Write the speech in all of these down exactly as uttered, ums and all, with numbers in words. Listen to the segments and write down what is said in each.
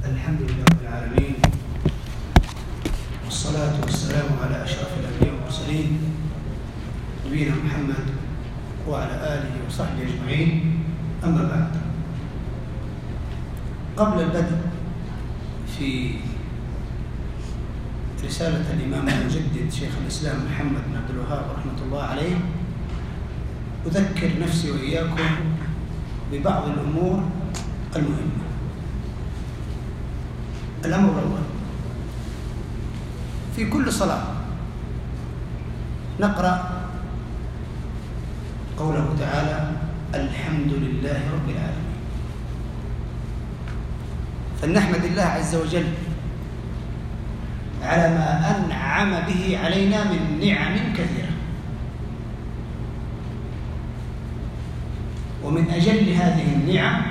الحمد لله رب العالمين، والصلاة والسلام على أشرف الأنبياء والمرسلين نبينا محمد وعلى آله وصحبه أجمعين. أما بعد، قبل البدء في رسالة الإمام المجدد شيخ الإسلام محمد بن عبد الوهاب رحمة الله عليه، أذكر نفسي وإياكم ببعض الأمور المهمة. الأمر الأول، في كل صلاة نقرأ قوله تعالى: الحمد لله رب العالمين. فلنحمد الله عز وجل على ما أنعم به علينا من نعم كثيرة، ومن أجل هذه النعم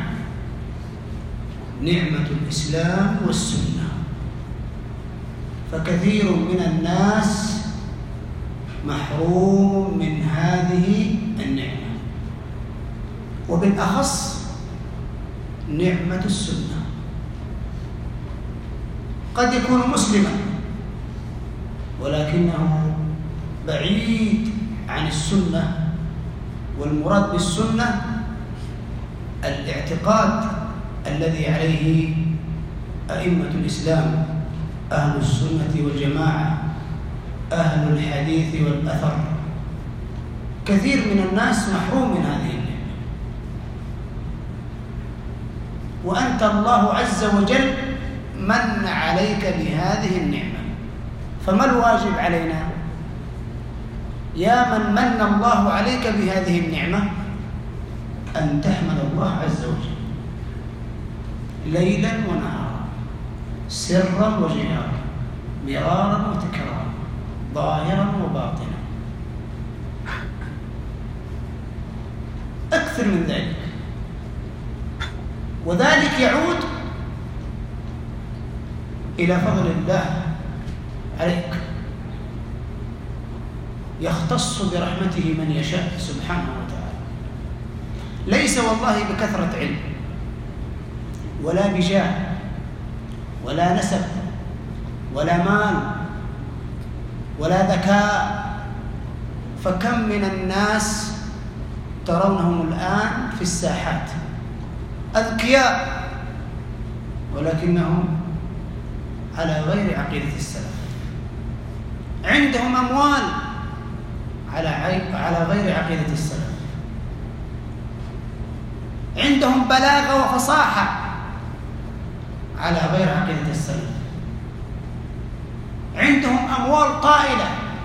نعمة الإسلام والسنة. فكثير من الناس محروم من هذه النعمة، وبالأخص نعمة السنة. قد يكون مسلما ولكنه بعيد عن السنة، والمراد بالسنة الاعتقاد الذي عليه أئمة الإسلام، أهل السنة والجماعة، أهل الحديث والأثر. كثير من الناس محروم من هذه النعمة، وأنت الله عز وجل من عليك بهذه النعمة. فما الواجب علينا؟ يا من من الله عليك بهذه النعمة أن تحمد الله عز وجل ليلا ونهارا، سرا وجهارا، مرارا وتكرارا، ظاهرا وباطنا. أكثر من ذلك، وذلك يعود إلى فضل الله عليك، يختص برحمته من يشاء سبحانه وتعالى. ليس والله بكثرة علم ولا بجاه ولا نسب ولا مال ولا ذكاء. فكم من الناس ترونهم الآن في الساحات أذكياء ولكنهم على غير عقيدة السلف، عندهم أموال على على غير عقيدة السلف، عندهم بلاغة وفصاحة على غير عقيدة السلف، عندهم أموال طائلة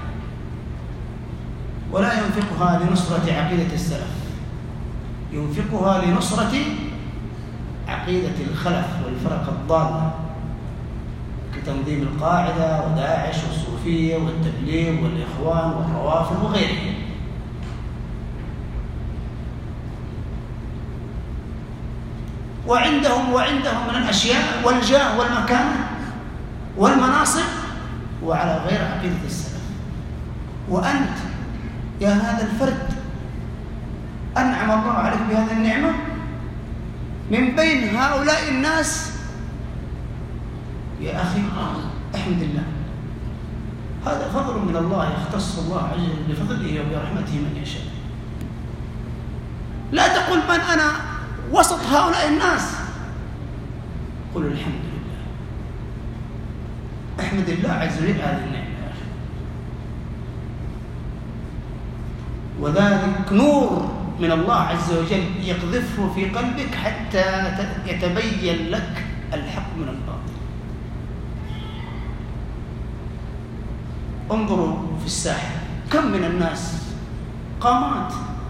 ولا ينفقها لنصرة عقيدة السلف، ينفقها لنصرة عقيدة الخلف والفرق الضالة كتنظيم القاعدة وداعش والصوفية والتبليغ والإخوان والروافض وغيرهم. وعندهم وعندهم من الأشياء والجاه والمكانة والمناصب وعلى غير عقيدة السلف. وأنت يا هذا الفرد أنعم الله عليك بهذه النعمة، من بين هؤلاء الناس يا أخي احمد الله. هذا فضل من الله، يختص الله عز وجل بفضله وبرحمته من يشاء. لا تقل من أنا وسط هؤلاء الناس، قل الحمد لله، احمد الله عز وجل هذه النعمة يا أخي. وذلك نور من الله عز وجل يقذفه في قلبك حتى يتبين لك الحق من الباطل. انظروا في الساحة كم من الناس قامات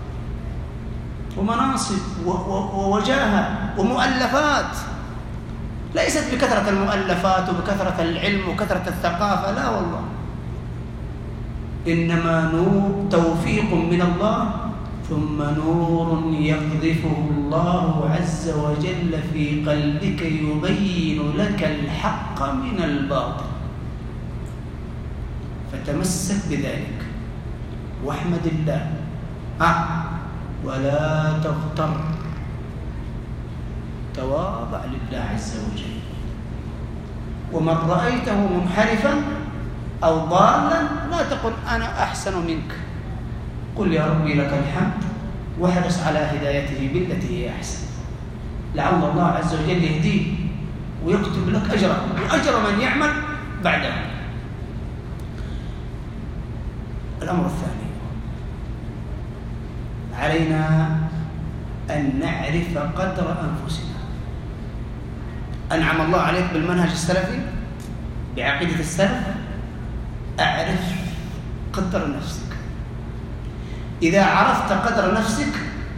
ومناصب ووجاهة ومؤلفات، ليست بكثرة المؤلفات وبكثرة العلم وكثرة الثقافة، لا والله، إنما نور توفيق من الله، ثم نور يقذفه الله عز وجل في قلبك يبين لك الحق من الباطل. فتمسك بذلك واحمد الله آه. ولا تغتر، تواضع لله عز وجل. ومن رأيته منحرفا أو ضالا لا تقل أنا أحسن منك، قل يا ربي لك الحمد واحرص على هدايته بالتي هي أحسن، لعل الله عز وجل يهديه ويكتب لك أجره وأجر من يعمل بعده. الأمر الثاني، علينا أن نعرف قدر أنفسنا. أنعم الله عليك بالمنهج السلفي بعقيدة السلف، أعرف قدر نفسك. إذا عرفت قدر نفسك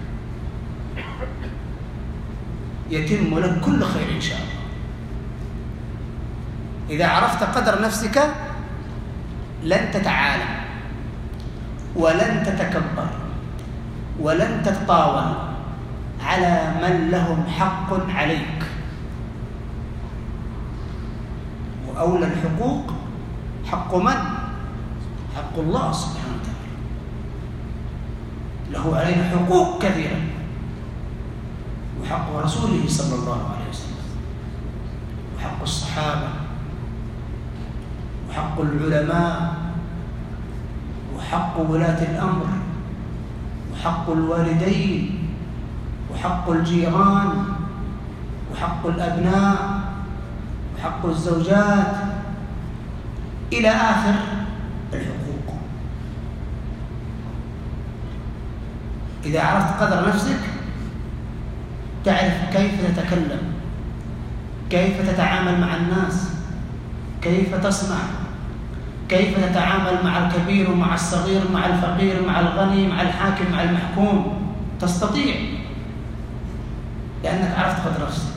يتم لك كل خير إن شاء الله. إذا عرفت قدر نفسك لن تتعالى ولن تتكبر ولن تتطاول على من لهم حق عليك. وأولى الحقوق حق من؟ حق الله سبحانه وتعالى، له علينا حقوق كثيرة، وحق رسوله صلى الله عليه وسلم، وحق الصحابة، وحق العلماء، وحق ولاة الأمر، وحق الوالدين، وحق الجيران، وحق الأبناء، وحق الزوجات، إلى آخر الحقوق. إذا عرفت قدر نفسك تعرف كيف تتكلم، كيف تتعامل مع الناس، كيف تصنع، كيف تتعامل مع الكبير ومع الصغير، مع الفقير، مع الغني، مع الحاكم، مع المحكوم. تستطيع لأنك عرفت قدر نفسك.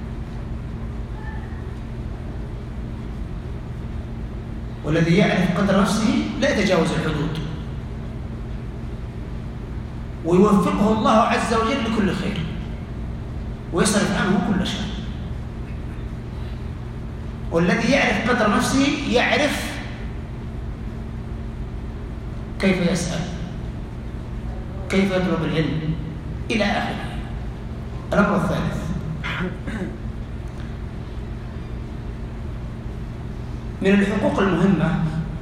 والذي يعرف قدر نفسه لا يتجاوز الحدود، ويوفقه الله عز وجل لكل خير ويصرف عنه كل شر. والذي يعرف قدر نفسه يعرف كيف يسأل، كيف يطلب العلم، إلى آخره. الأمر الثالث، من الحقوق المهمة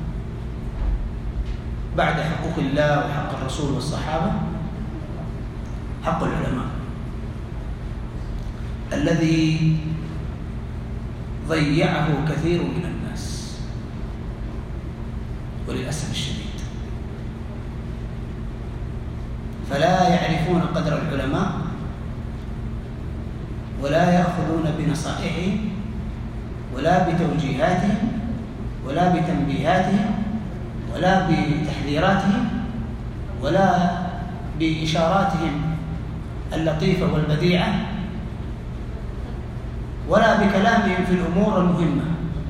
بعد حقوق الله وحق الرسول والصحابة حق العلماء الذي ضيعه كثير من الناس وللأسف الشديد. فلا يعرفون قدر العلماء ولا يأخذون بنصائحهم ولا بتوجيهاتهم ولا بتنبيهاتهم ولا بتحذيراتهم ولا بإشاراتهم اللطيفة والبديعة ولا بكلامهم في الأمور المهمة.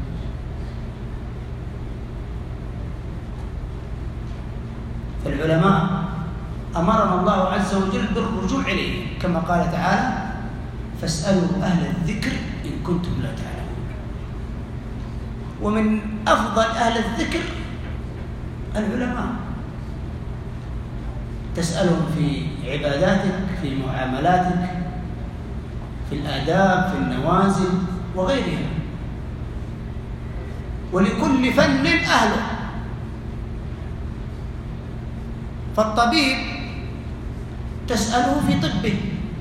فالعلماء أمرنا الله عز وجل بالرجوع إليه كما قال تعالى: فاسألوا أهل الذكر إن كنتم لا تعلمون. ومن أفضل أهل الذكر العلماء، تسألهم في عباداتك، في معاملاتك، في الآداب، في النوازل وغيرها. ولكل فن أهله. فالطبيب تسأله في طبه،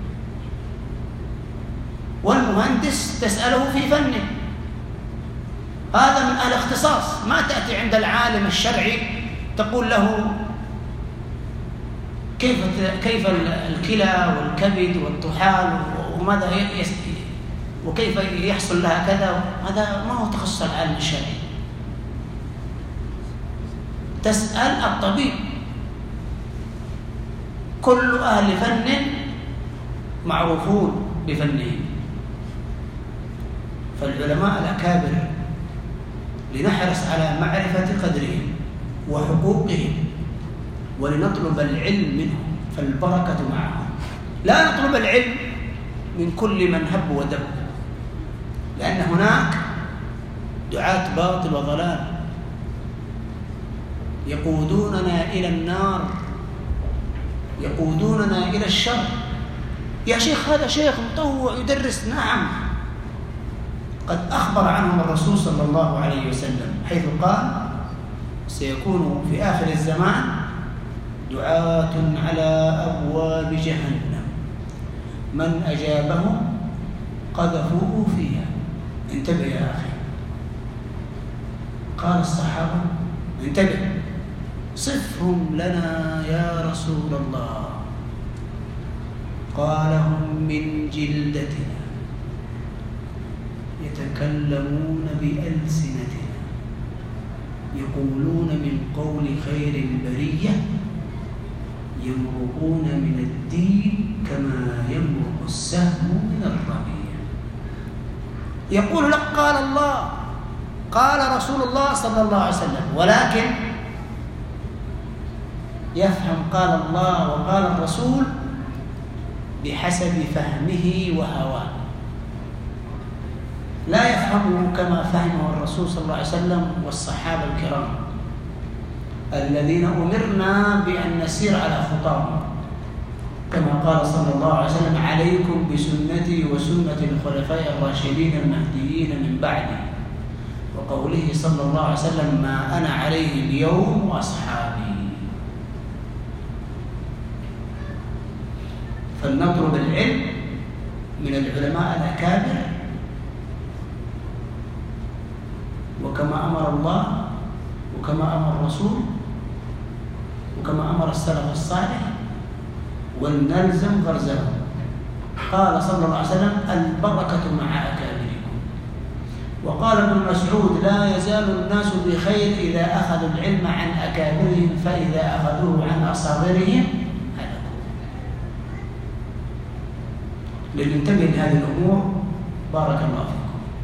والمهندس تسأله في فنه، هذا من أهل اختصاص. ما تأتي عند العالم الشرعي تقول له كيف كيف الكلى والكبد والطحال وماذا وكيف يحصل لها كذا. هذا ما هو تخصص العالم الشرعي. تسأل الطبيب. كل أهل فن معروفون بفنهم. فالعلماء الأكابر لنحرص على معرفة قدرهم وحقوقهم ولنطلب العلم منهم، فالبركة معهم. لا نطلب العلم من كل من هب ودب، لأن هناك دعاة باطل وضلال يقودوننا إلى النار، يقودوننا إلى الشر. يا شيخ هذا شيخ مطوع يدرس، نعم قد أخبر عنهم الرسول صلى الله عليه وسلم حيث قال: سيكون في آخر الزمان دعاة على أبواب جهنم من أجابهم قذفوه فيها. انتبه يا أخي. قال الصحابة: انتبه، صفهم لنا يا رسول الله. قال: هم من جلدتنا يتكلمون بألسنتنا يقولون من قول خير البرية يمرقون من الدين كما يمرق السهم من الرمية. يقول لك قال الله قال رسول الله صلى الله عليه وسلم، ولكن يفهم قال الله وقال الرسول بحسب فهمه وهواه، لا يفهمه كما فهمه الرسول صلى الله عليه وسلم والصحابة الكرام الذين أمرنا بأن نسير على خطاهم، كما قال صلى الله عليه وسلم: عليكم بسنتي وسنة الخلفاء الراشدين المهديين من بعدي، وقوله صلى الله عليه وسلم: ما أنا عليه اليوم وأصحابي. فلنطلب العلم من العلماء الأكابر، وكما أمر الله وكما أمر الرسول وكما أمر السلف الصالح، ولنلزم غرزهم. قال صلى الله عليه وسلم: البركة مع أكابركم. وقال ابن مسعود: لا يزال الناس بخير إذا أخذوا العلم عن أكابرهم، فإذا أخذوه عن أصاغرهم هلكوا. لننتبه لهذه الأمور بارك الله فيكم.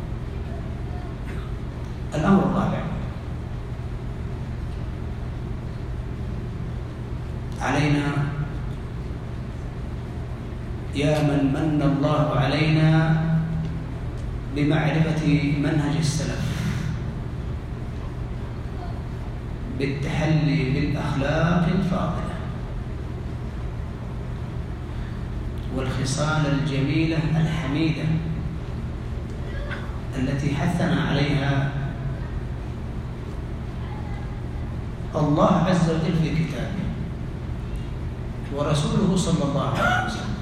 الأمر الرابع: علينا يا من من الله علينا بمعرفة منهج السلف بالتحلي بالأخلاق الفاضلة والخصال الجميلة الحميدة التي حثنا عليها الله عز وجل في كتابه ورسوله صلى الله عليه وسلم.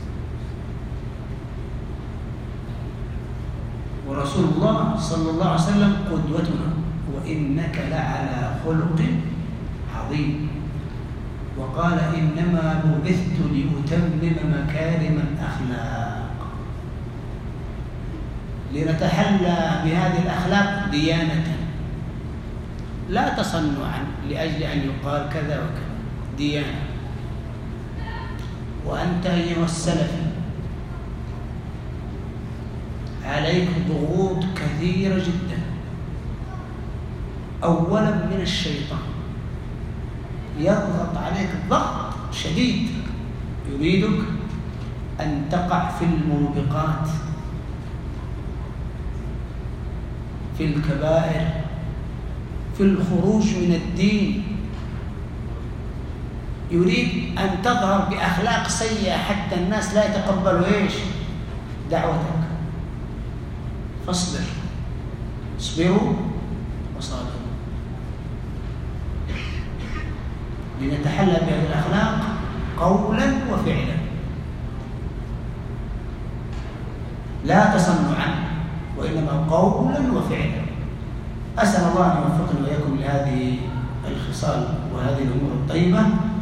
ورسول الله صلى الله عليه وسلم قدوتنا: وإنك لعلى خلق عظيم. وقال: إنما بعثت لأتمم مكارم الأخلاق، لنتحلى بهذه الأخلاق ديانة لا تصنعا لأجل أن يقال كذا وكذا، ديانة. وأنت أيها السلفي عليك ضغوط كثيرة جدا، أولا من الشيطان، يضغط عليك ضغط شديد يريدك أن تقع في الموبقات، في الكبائر، في الخروج من الدين. يريد أن تظهر بأخلاق سيئة حتى الناس لا يتقبلوا إيش؟ دعوتك. فاصبر، اصبروا وصابروا، لنتحلى بهذه الأخلاق قولا وفعلا، لا تصنعا وإنما قولا وفعلا. أسأل الله أن يوفقنا وإياكم لهذه الخصال وهذه الأمور الطيبة.